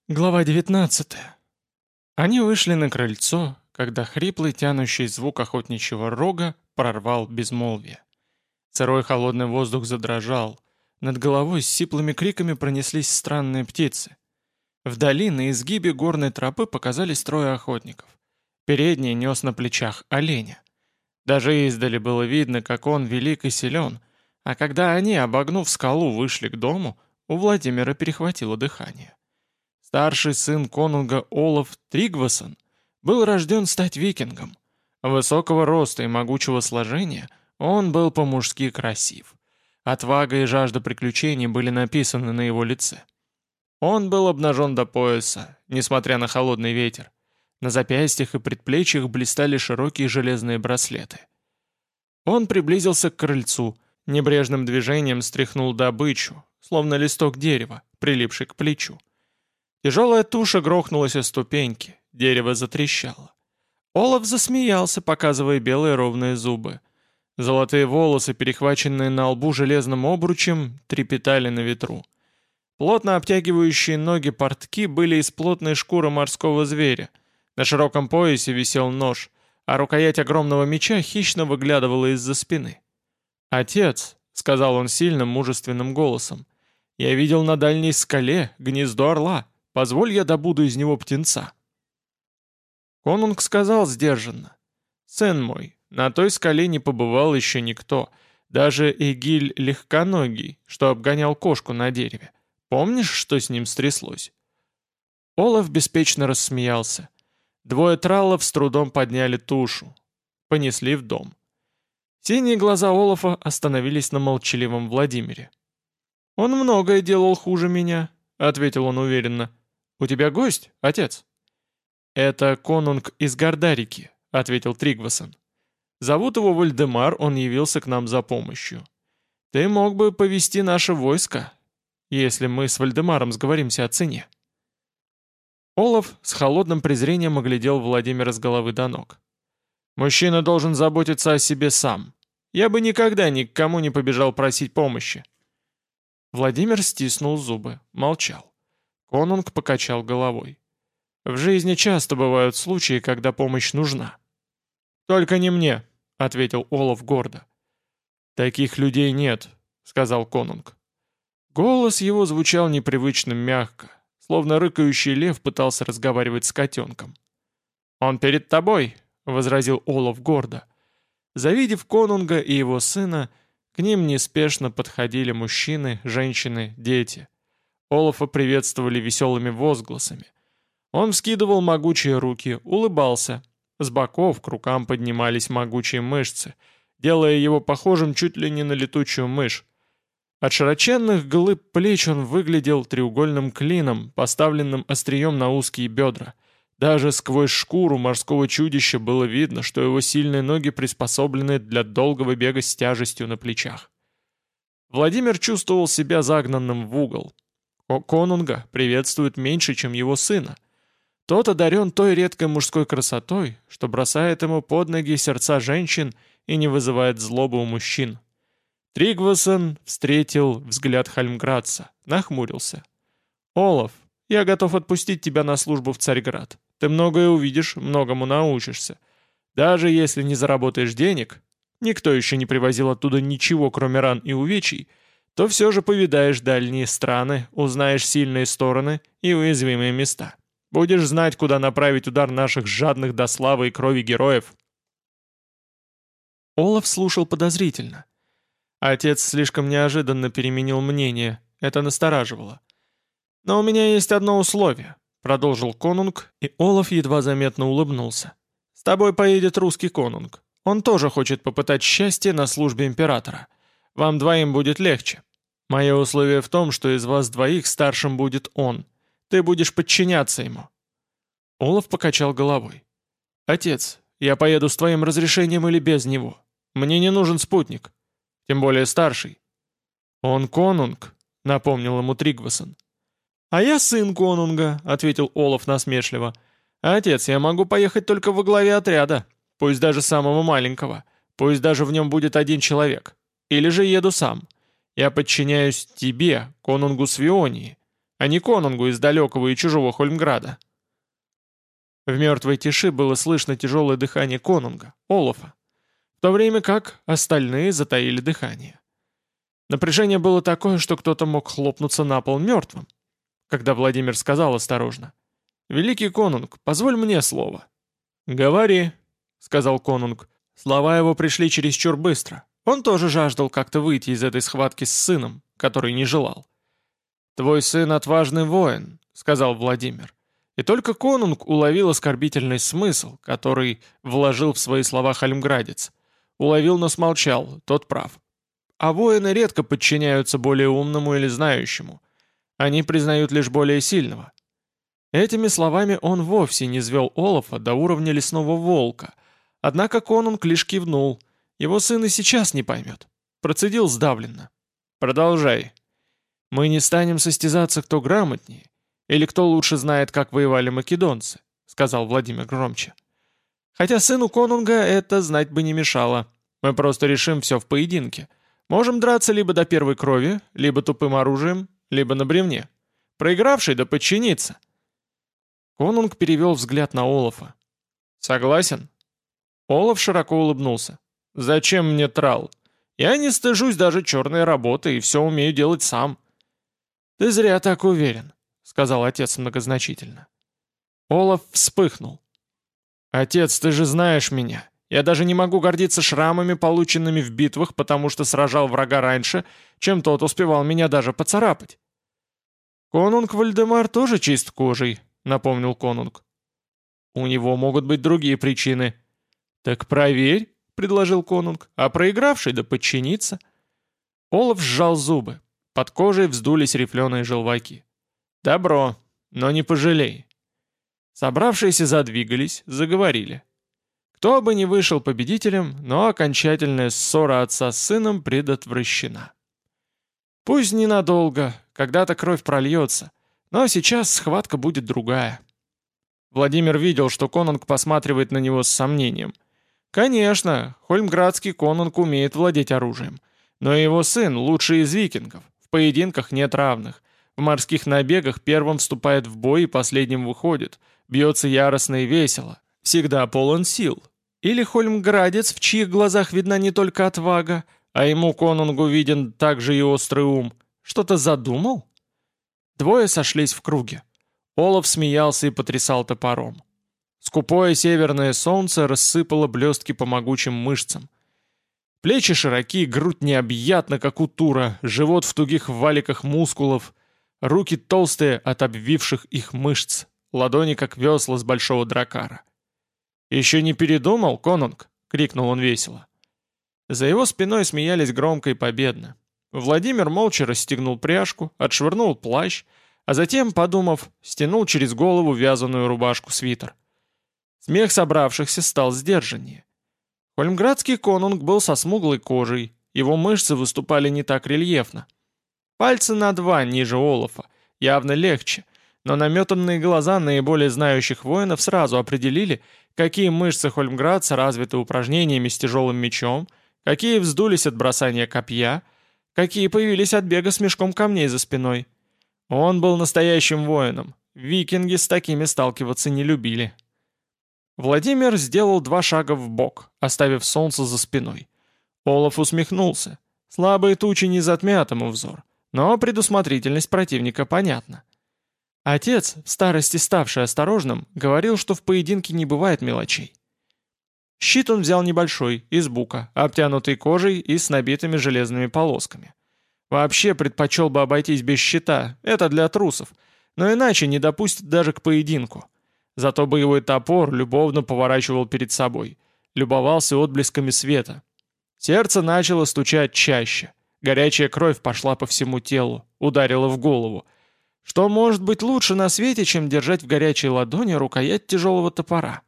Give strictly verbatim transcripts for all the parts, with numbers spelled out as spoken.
Глава девятнадцатая. Они вышли на крыльцо, когда хриплый тянущий звук охотничьего рога прорвал безмолвие. Сырой холодный воздух задрожал. Над головой с сиплыми криками пронеслись странные птицы. Вдали на изгибе горной тропы показались трое охотников. Передний нес на плечах оленя. Даже издали было видно, как он велик и силен, а когда они, обогнув скалу, вышли к дому, у Владимира перехватило дыхание. Старший сын конунга Олаф Тригвасон был рожден стать викингом. Высокого роста и могучего сложения он был по-мужски красив. Отвага и жажда приключений были написаны на его лице. Он был обнажен до пояса, несмотря на холодный ветер. На запястьях и предплечьях блистали широкие железные браслеты. Он приблизился к крыльцу, небрежным движением стряхнул добычу, словно листок дерева, прилипший к плечу. Тяжелая туша грохнулась о ступеньки, дерево затрещало. Олаф засмеялся, показывая белые ровные зубы. Золотые волосы, перехваченные на лбу железным обручем, трепетали на ветру. Плотно обтягивающие ноги портки были из плотной шкуры морского зверя. На широком поясе висел нож, а рукоять огромного меча хищно выглядывала из-за спины. «Отец», — сказал он сильным, мужественным голосом, — «я видел на дальней скале гнездо орла. Позволь я добуду из него птенца». Конунг сказал сдержанно: «Сын мой, на той скале не побывал еще никто, даже Эгиль Легконогий, что обгонял кошку на дереве. Помнишь, что с ним стряслось?» Олаф беспечно рассмеялся. Двое траллов с трудом подняли тушу. Понесли в дом. Синие глаза Олафа остановились на молчаливом Владимире. «Он многое делал хуже меня», — ответил он уверенно. «У тебя гость, отец?» «Это конунг из Гардарики», — ответил Тригвасон. «Зовут его Вальдемар, он явился к нам за помощью. Ты мог бы повести наше войско, если мы с Вальдемаром сговоримся о цене». Олаф с холодным презрением оглядел Владимира с головы до ног. «Мужчина должен заботиться о себе сам. Я бы никогда ни к кому не побежал просить помощи». Владимир стиснул зубы, молчал. Конунг покачал головой. «В жизни часто бывают случаи, когда помощь нужна». «Только не мне», — ответил Олаф гордо. «Таких людей нет», — сказал Конунг. Голос его звучал непривычно мягко, словно рыкающий лев пытался разговаривать с котенком. «Он перед тобой», — возразил Олаф гордо. Завидев Конунга и его сына, к ним неспешно подходили мужчины, женщины, дети. Олафа приветствовали веселыми возгласами. Он вскидывал могучие руки, улыбался. С боков к рукам поднимались могучие мышцы, делая его похожим чуть ли не на летучую мышь. От широченных глыб плеч он выглядел треугольным клином, поставленным острием на узкие бедра. Даже сквозь шкуру морского чудища было видно, что его сильные ноги приспособлены для долгого бега с тяжестью на плечах. Владимир чувствовал себя загнанным в угол. Конунга приветствует меньше, чем его сына. Тот одарен той редкой мужской красотой, что бросает ему под ноги сердца женщин и не вызывает злобы у мужчин. Тригвасон встретил взгляд Хальмградца, нахмурился. «Олаф, я готов отпустить тебя на службу в Царьград. Ты многое увидишь, многому научишься. Даже если не заработаешь денег, никто еще не привозил оттуда ничего, кроме ран и увечий, то все же повидаешь дальние страны, узнаешь сильные стороны и уязвимые места. Будешь знать, куда направить удар наших жадных до славы и крови героев». Олаф слушал подозрительно. Отец слишком неожиданно переменил мнение, это настораживало. «Но у меня есть одно условие», — продолжил конунг, и Олаф едва заметно улыбнулся. «С тобой поедет русский конунг. Он тоже хочет попытать счастье на службе императора. Вам двоим будет легче. Мое условие в том, что из вас двоих старшим будет он. Ты будешь подчиняться ему». Олаф покачал головой. «Отец, я поеду с твоим разрешением или без него. Мне не нужен спутник. Тем более старший». «Он конунг», — напомнил ему Тригвасон. «А я сын конунга», — ответил Олаф насмешливо. «Отец, я могу поехать только во главе отряда, пусть даже самого маленького, пусть даже в нем будет один человек. Или же еду сам. Я подчиняюсь тебе, конунгу Свионии. а не конунгу из далекого и чужого Хольмграда. В мертвой тиши было слышно тяжелое дыхание конунга, Олафа, в то время как остальные затаили дыхание. Напряжение было такое, что кто-то мог хлопнуться на пол мертвым, когда Владимир сказал осторожно: «Великий конунг, позволь мне слово». «Говори», — сказал конунг. Слова его пришли чересчур быстро. Он тоже жаждал как-то выйти из этой схватки с сыном, который не желал. «Твой сын отважный воин», — сказал Владимир. И только конунг уловил оскорбительный смысл, который вложил в свои слова хольмградец. Уловил, но смолчал, тот прав. А воины редко подчиняются более умному или знающему. Они признают лишь более сильного. Этими словами он вовсе не звел Олафа до уровня лесного волка. Однако конунг лишь кивнул. Его сын и сейчас не поймет. Процедил сдавленно. «Продолжай. Мы не станем состязаться, кто грамотнее, или кто лучше знает, как воевали македонцы», — сказал Владимир громче. «Хотя сыну конунга это знать бы не мешало. Мы просто решим все в поединке. Можем драться либо до первой крови, либо тупым оружием, либо на бревне. Проигравший да подчинится». Конунг перевел взгляд на Олафа. «Согласен?» Олаф широко улыбнулся. «Зачем мне трал? Я не стыжусь даже черной работы и все умею делать сам». «Ты зря так уверен», — сказал отец многозначительно. Олаф вспыхнул. «Отец, ты же знаешь меня. Я даже не могу гордиться шрамами, полученными в битвах, потому что сражал врага раньше, чем тот успевал меня даже поцарапать». «Конунг Вальдемар тоже чист кожей», — напомнил конунг. «У него могут быть другие причины». «Так проверь», — предложил конунг, — «а проигравший да подчинится». Олаф сжал зубы. Под кожей вздулись рифленые желваки. «Добро, но не пожалей». Собравшиеся задвигались, заговорили. Кто бы ни вышел победителем, но окончательная ссора отца с сыном предотвращена. Пусть ненадолго, когда-то кровь прольется, но сейчас схватка будет другая. Владимир видел, что конунг посматривает на него с сомнением. Конечно, хольмградский конунг умеет владеть оружием, но его сын лучший из викингов, в поединках нет равных, в морских набегах первым вступает в бой и последним выходит, бьется яростно и весело, всегда полон сил. Или хольмградец, в чьих глазах видна не только отвага, а ему, конунгу, виден также и острый ум, что-то задумал? Двое сошлись в круге. Олаф смеялся и потрясал топором. Скупое северное солнце рассыпало блестки по могучим мышцам. Плечи широки, грудь необъятна, как у тура, живот в тугих валиках мускулов, руки толстые от обвивших их мышц, ладони как весла с большого дракара. «Еще не передумал, конунг?» — крикнул он весело. За его спиной смеялись громко и победно. Владимир молча расстегнул пряжку, отшвырнул плащ, а затем, подумав, стянул через голову вязаную рубашку-свитер. Смех собравшихся стал сдержаннее. Хольмградский конунг был со смуглой кожей, его мышцы выступали не так рельефно. Пальцы на два ниже Олафа, явно легче, но наметанные глаза наиболее знающих воинов сразу определили, какие мышцы хольмградца развиты упражнениями с тяжелым мечом, какие вздулись от бросания копья, какие появились от бега с мешком камней за спиной. Он был настоящим воином, викинги с такими сталкиваться не любили. Владимир сделал два шага вбок, оставив солнце за спиной. Олаф усмехнулся. Слабые тучи не затмят ему взор, но предусмотрительность противника понятна. Отец, в старости ставший осторожным, говорил, что в поединке не бывает мелочей. Щит он взял небольшой, из бука, обтянутый кожей и с набитыми железными полосками. Вообще предпочел бы обойтись без щита, это для трусов, но иначе не допустит даже к поединку. Зато боевой топор любовно поворачивал перед собой, любовался отблесками света. Сердце начало стучать чаще, горячая кровь пошла по всему телу, ударила в голову. Что может быть лучше на свете, чем держать в горячей ладони рукоять тяжелого топора?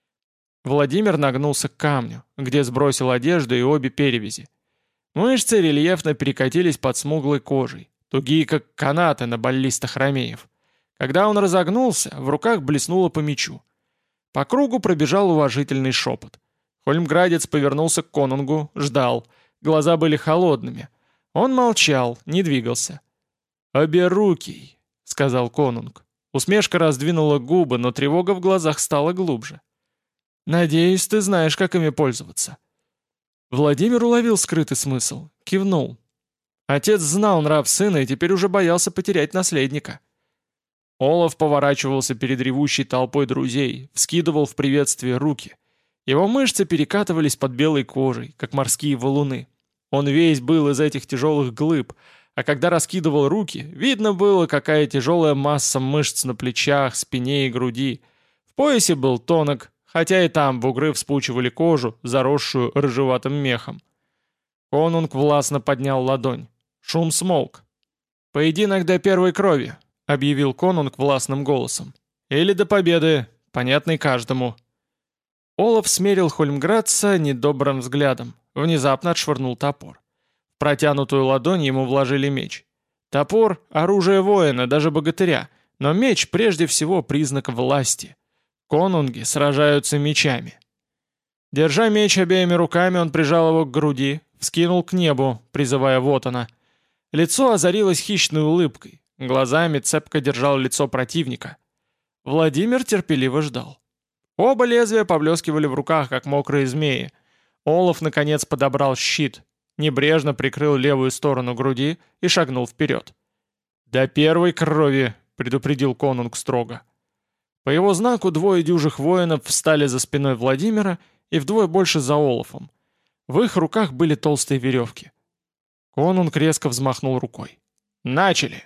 Владимир нагнулся к камню, где сбросил одежду и обе перевязи. Мышцы рельефно перекатились под смуглой кожей, тугие как канаты на баллистах ромеев. Когда он разогнулся, в руках блеснуло по мечу. По кругу пробежал уважительный шепот. Хольмградец повернулся к конунгу, ждал. Глаза были холодными. Он молчал, не двигался. «Оберукий», — сказал конунг. Усмешка раздвинула губы, но тревога в глазах стала глубже. «Надеюсь, ты знаешь, как ими пользоваться». Владимир уловил скрытый смысл, кивнул. Отец знал нрав сына и теперь уже боялся потерять наследника. Олаф поворачивался перед ревущей толпой друзей, вскидывал в приветствие руки. Его мышцы перекатывались под белой кожей, как морские валуны. Он весь был из этих тяжелых глыб, а когда раскидывал руки, видно было, какая тяжелая масса мышц на плечах, спине и груди. В поясе был тонок, хотя и там бугры вспучивали кожу, заросшую рыжеватым мехом. Конунг властно поднял ладонь. Шум смолк. «Поединок до первой крови», — объявил конунг властным голосом. «Или до победы, понятной каждому». Олаф смерил Хольмградца недобрым взглядом, внезапно отшвырнул топор. В протянутую ладонь ему вложили меч. Топор — оружие воина, даже богатыря, но меч прежде всего признак власти. Конунги сражаются мечами. Держа меч обеими руками, он прижал его к груди, вскинул к небу, призывая Вотана. Лицо озарилось хищной улыбкой, глазами цепко держал лицо противника. Владимир терпеливо ждал. Оба лезвия поблескивали в руках, как мокрые змеи. Олаф, наконец, подобрал щит, небрежно прикрыл левую сторону груди и шагнул вперед. «До первой крови», — предупредил конунг строго. По его знаку двое дюжих воинов встали за спиной Владимира и вдвое больше за Олафом. В их руках были толстые веревки. Конунг резко взмахнул рукой. «Начали!»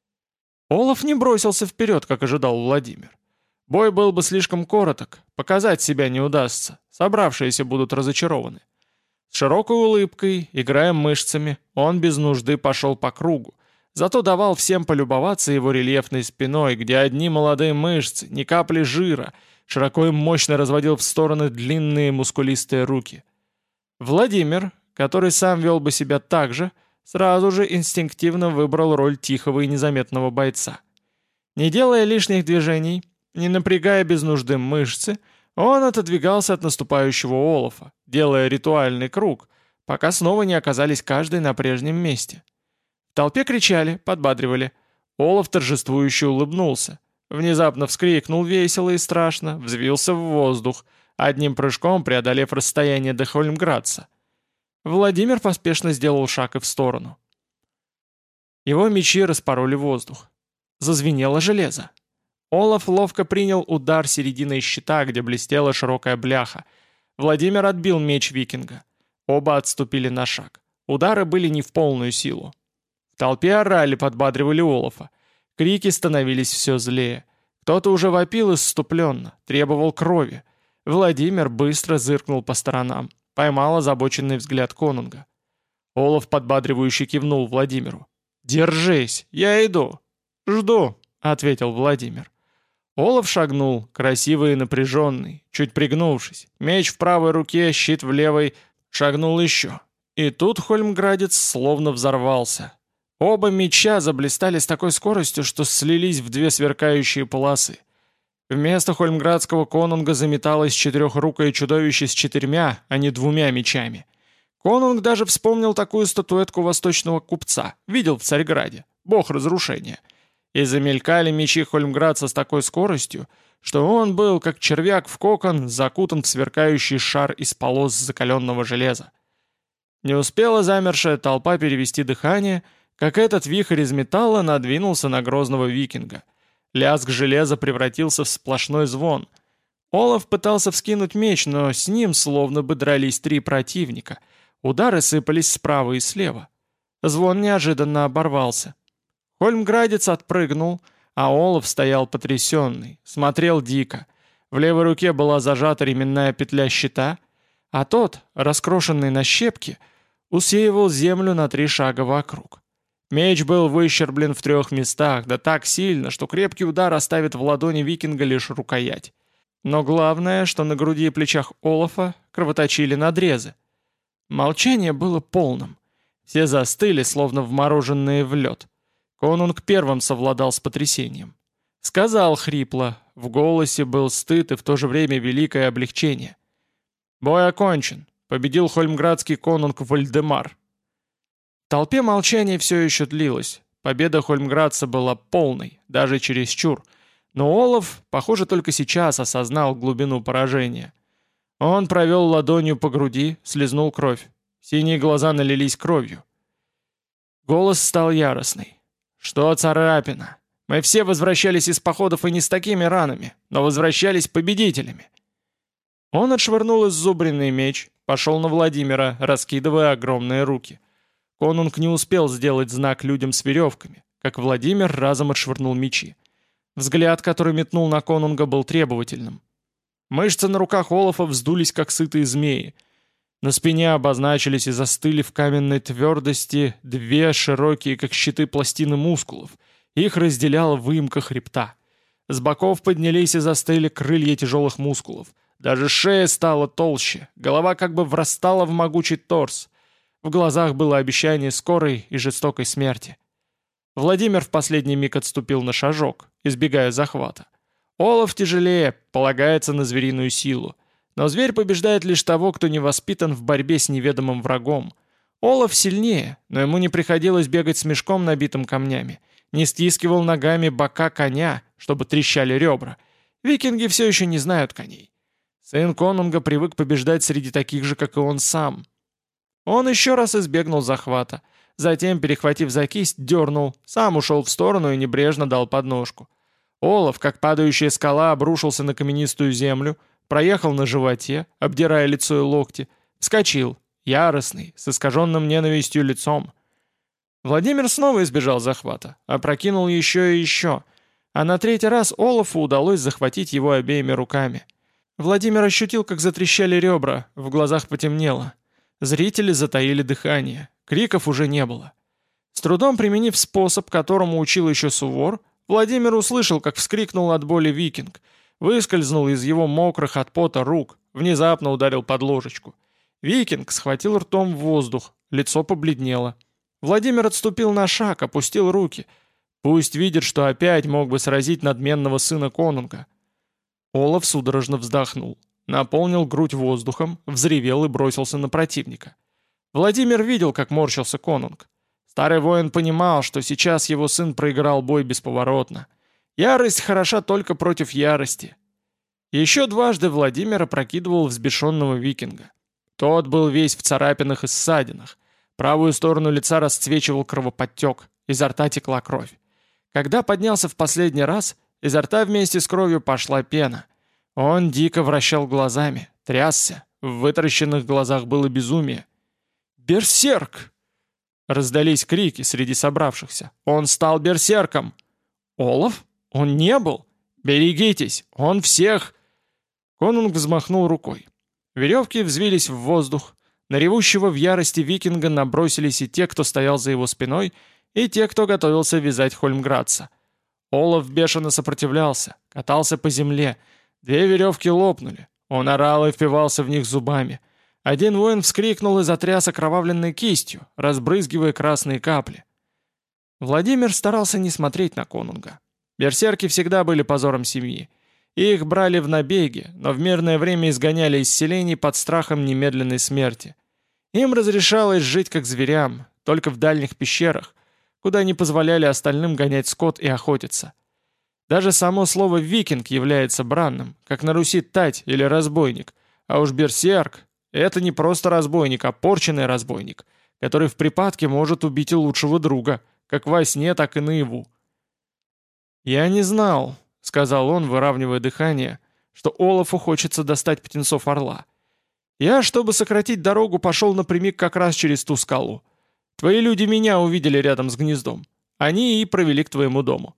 Олаф не бросился вперед, как ожидал Владимир. Бой был бы слишком короток, показать себя не удастся, собравшиеся будут разочарованы. С широкой улыбкой, играя мышцами, он без нужды пошел по кругу, зато давал всем полюбоваться его рельефной спиной, где одни молодые мышцы, ни капли жира, широко и мощно разводил в стороны длинные мускулистые руки. Владимир, который сам вел бы себя так же, сразу же инстинктивно выбрал роль тихого и незаметного бойца. Не делая лишних движений, не напрягая без нужды мышцы, он отодвигался от наступающего Олафа, делая ритуальный круг, пока снова не оказались каждый на прежнем месте. В толпе кричали, подбадривали. Олаф торжествующе улыбнулся. Внезапно вскрикнул весело и страшно, взвился в воздух, одним прыжком преодолев расстояние до Хольмградца. Владимир поспешно сделал шаг и в сторону. Его мечи распороли воздух. Зазвенело железо. Олаф ловко принял удар серединой щита, где блестела широкая бляха. Владимир отбил меч викинга. Оба отступили на шаг. Удары были не в полную силу. В толпе орали, подбадривали Олафа. Крики становились все злее. Кто-то уже вопил исступленно, требовал крови. Владимир быстро зыркнул по сторонам, поймал озабоченный взгляд конунга. Олаф подбадривающе кивнул Владимиру. «Держись, я иду». «Жду», — ответил Владимир. Олаф шагнул, красивый и напряженный, чуть пригнувшись. Меч в правой руке, щит в левой. Шагнул еще. И тут Хольмградец словно взорвался. Оба меча заблистали с такой скоростью, что слились в две сверкающие полосы. Вместо хольмградского конунга заметалось четырехрукое чудовище с четырьмя, а не двумя мечами. Конунг даже вспомнил такую статуэтку восточного купца, видел в Царьграде, бог разрушения. И замелькали мечи хольмградца с такой скоростью, что он был, как червяк в кокон, закутан в сверкающий шар из полос закаленного железа. Не успела замершая толпа перевести дыхание, как этот вихрь из металла надвинулся на грозного викинга. Лязг железа превратился в сплошной звон. Олаф пытался вскинуть меч, но с ним словно бы дрались три противника. Удары сыпались справа и слева. Звон неожиданно оборвался. Хольмградец отпрыгнул, а Олаф стоял потрясенный, смотрел дико. В левой руке была зажата ременная петля щита, а тот, раскрошенный на щепки, усеивал землю на три шага вокруг. Меч был выщерблен в трех местах, да так сильно, что крепкий удар оставит в ладони викинга лишь рукоять. Но главное, что на груди и плечах Олафа кровоточили надрезы. Молчание было полным. Все застыли, словно вмороженные в лед. Конунг первым совладал с потрясением. Сказал хрипло, в голосе был стыд и в то же время великое облегчение. «Бой окончен. Победил хольмградский конунг Вальдемар». В толпе молчание все еще длилось. победа Хольмградца была полной, даже чересчур. Но Олаф, похоже, только сейчас осознал глубину поражения. Он провел ладонью по груди, слезнул кровь. Синие глаза налились кровью. Голос стал яростный. «Что царапина? Мы все возвращались из походов и не с такими ранами, но возвращались победителями». Он отшвырнул иззубренный меч, пошел на Владимира, раскидывая огромные руки. Конунг не успел сделать знак людям с веревками, как Владимир разом отшвырнул мечи. Взгляд, который метнул на Конунга, был требовательным. Мышцы на руках Олафа вздулись, как сытые змеи. На спине обозначились и застыли в каменной твердости две широкие, как щиты, пластины мускулов. Их разделяла выемка хребта. С боков поднялись и застыли крылья тяжелых мускулов. Даже шея стала толще, голова как бы врастала в могучий торс. В глазах было обещание скорой и жестокой смерти. Владимир в последний миг отступил на шажок, избегая захвата. Олаф тяжелее, полагается на звериную силу. Но зверь побеждает лишь того, кто не воспитан в борьбе с неведомым врагом. Олаф сильнее, но ему не приходилось бегать с мешком, набитым камнями. Не стискивал ногами бока коня, чтобы трещали ребра. Викинги все еще не знают коней. Сын Конунга привык побеждать среди таких же, как и он сам. Он еще раз избегнул захвата. Затем, перехватив за кисть, дернул, сам ушел в сторону и небрежно дал подножку. Олаф, как падающая скала, обрушился на каменистую землю, проехал на животе, обдирая лицо и локти, вскочил, яростный, с искаженным ненавистью лицом. Владимир снова избежал захвата, опрокинул еще и еще, а на третий раз Олафу удалось захватить его обеими руками. Владимир ощутил, как затрещали ребра, в глазах потемнело. Зрители затаили дыхание, криков уже не было. С трудом применив способ, которому учил еще Сувор, Владимир услышал, как вскрикнул от боли викинг, выскользнул из его мокрых от пота рук, внезапно ударил под ложечку. Викинг схватил ртом в воздух, лицо побледнело. Владимир отступил на шаг, опустил руки. Пусть видит, что опять мог бы сразить надменного сына Конунга. Олаф судорожно вздохнул, наполнил грудь воздухом, взревел и бросился на противника. Владимир видел, как морщился Конунг. Старый воин понимал, что сейчас его сын проиграл бой бесповоротно. Ярость хороша только против ярости. Еще дважды Владимир опрокидывал взбешенного викинга. Тот был весь в царапинах и ссадинах. Правую сторону лица расцвечивал кровоподтек, изо рта текла кровь. Когда поднялся в последний раз, изо рта вместе с кровью пошла пена. Он дико вращал глазами, трясся, в вытаращенных глазах было безумие. «Берсерк!» Раздались крики среди собравшихся. «Он стал берсерком!» «Олаф? Он не был? Берегитесь! Он всех!» Конунг взмахнул рукой. Веревки взвились в воздух. На ревущего в ярости викинга набросились и те, кто стоял за его спиной, и те, кто готовился вязать Хольмградца. Олаф бешено сопротивлялся, катался по земле. Две веревки лопнули. Он орал и впивался в них зубами. Один воин вскрикнул и затряс окровавленной кистью, разбрызгивая красные капли. Владимир старался не смотреть на Конунга. Берсерки всегда были позором семьи. Их брали в набеги, но в мирное время изгоняли из селений под страхом немедленной смерти. Им разрешалось жить как зверям, только в дальних пещерах, куда не позволяли остальным гонять скот и охотиться. Даже само слово «викинг» является бранным, как на Руси «тать» или «разбойник», а уж берсерк — это не просто разбойник, а порченный разбойник, который в припадке может убить и лучшего друга, как во сне, так и наяву. «Я не знал», — сказал он, выравнивая дыхание, что Олафу хочется достать птенцов орла. «Я, чтобы сократить дорогу, пошел напрямик как раз через ту скалу. Твои люди меня увидели рядом с гнездом. Они и провели к твоему дому».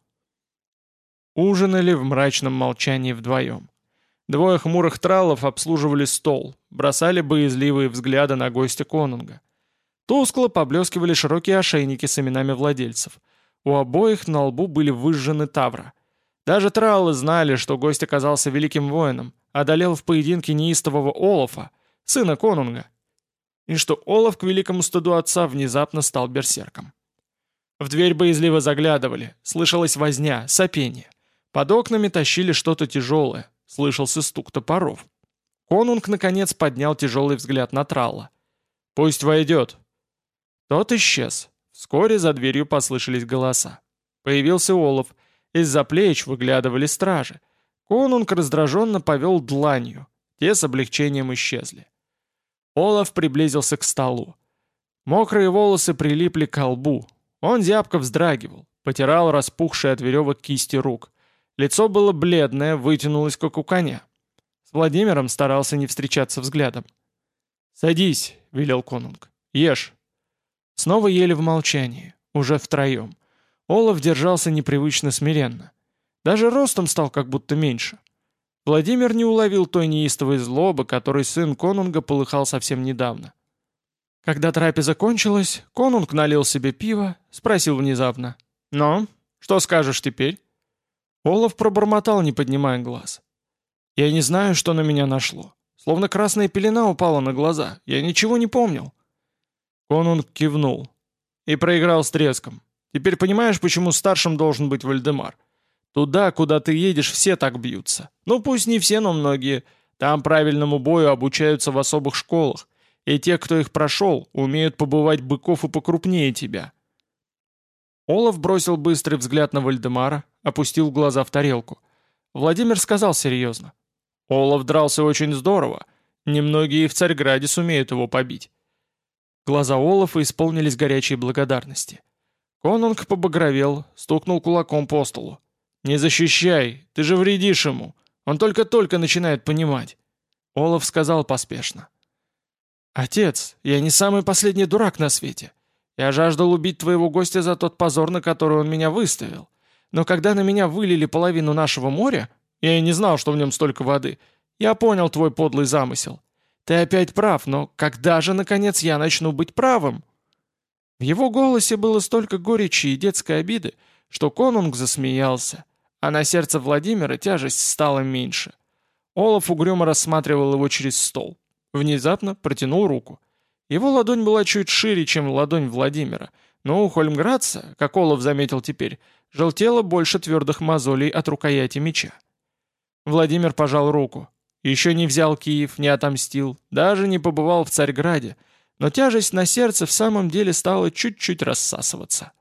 Ужинали в мрачном молчании вдвоем. Двое хмурых траллов обслуживали стол, бросали боязливые взгляды на гостя Конунга. Тускло поблескивали широкие ошейники с именами владельцев. У обоих на лбу были выжжены тавра. Даже траллы знали, что гость оказался великим воином, одолел в поединке неистового Олафа, сына Конунга, и что Олаф к великому стыду отца внезапно стал берсерком. В дверь боязливо заглядывали, слышалась возня, сопение. Под окнами тащили что-то тяжелое, слышался стук топоров. Конунг, наконец, поднял тяжелый взгляд на тралла. «Пусть войдет». Тот исчез. В Вскоре за дверью послышались голоса. Появился Олаф. Из-за плеч выглядывали стражи. Конунг раздраженно повел дланью. Те с облегчением исчезли. Олаф приблизился к столу. Мокрые волосы прилипли к лбу. Он зябко вздрагивал, потирал распухшие от веревок кисти рук. Лицо было бледное, вытянулось, как у коня. С Владимиром старался не встречаться взглядом. «Садись», — велел конунг, — «ешь». Снова ели в молчании, уже втроем. Олаф держался непривычно смиренно. Даже ростом стал как будто меньше. Владимир не уловил той неистовой злобы, которой сын конунга полыхал совсем недавно. Когда трапеза кончилась, конунг налил себе пиво, спросил внезапно: «Ну, что скажешь теперь?» Олаф пробормотал, не поднимая глаз. «Я не знаю, что на меня нашло. Словно красная пелена упала на глаза. Я ничего не помнил». Конунг кивнул. «И проиграл с треском. Теперь понимаешь, почему старшим должен быть Вальдемар? Туда, куда ты едешь, все так бьются. Ну пусть не все, но многие. Там правильному бою обучаются в особых школах. И те, кто их прошел, умеют побывать быков и покрупнее тебя». Олаф бросил быстрый взгляд на Вальдемара, опустил глаза в тарелку. Владимир сказал серьезно: «Олаф дрался очень здорово. Немногие и в Царьграде сумеют его побить». Глаза Олафа исполнились горячей благодарности. Конунг побагровел, стукнул кулаком по столу. «Не защищай, ты же вредишь ему. Он только-только начинает понимать». Олаф сказал поспешно: «Отец, я не самый последний дурак на свете. Я жаждал убить твоего гостя за тот позор, на который он меня выставил. Но когда на меня вылили половину нашего моря, я и не знал, что в нем столько воды, я понял твой подлый замысел. Ты опять прав, но когда же, наконец, я начну быть правым?» В его голосе было столько горечи и детской обиды, что конунг засмеялся, а на сердце Владимира тяжесть стала меньше. Олаф угрюмо рассматривал его через стол. Внезапно протянул руку. Его ладонь была чуть шире, чем ладонь Владимира, но у Хольмградца, как Олаф заметил теперь, желтело больше твердых мозолей от рукояти меча. Владимир пожал руку. Еще не взял Киев, не отомстил, даже не побывал в Царьграде, но тяжесть на сердце в самом деле стала чуть-чуть рассасываться.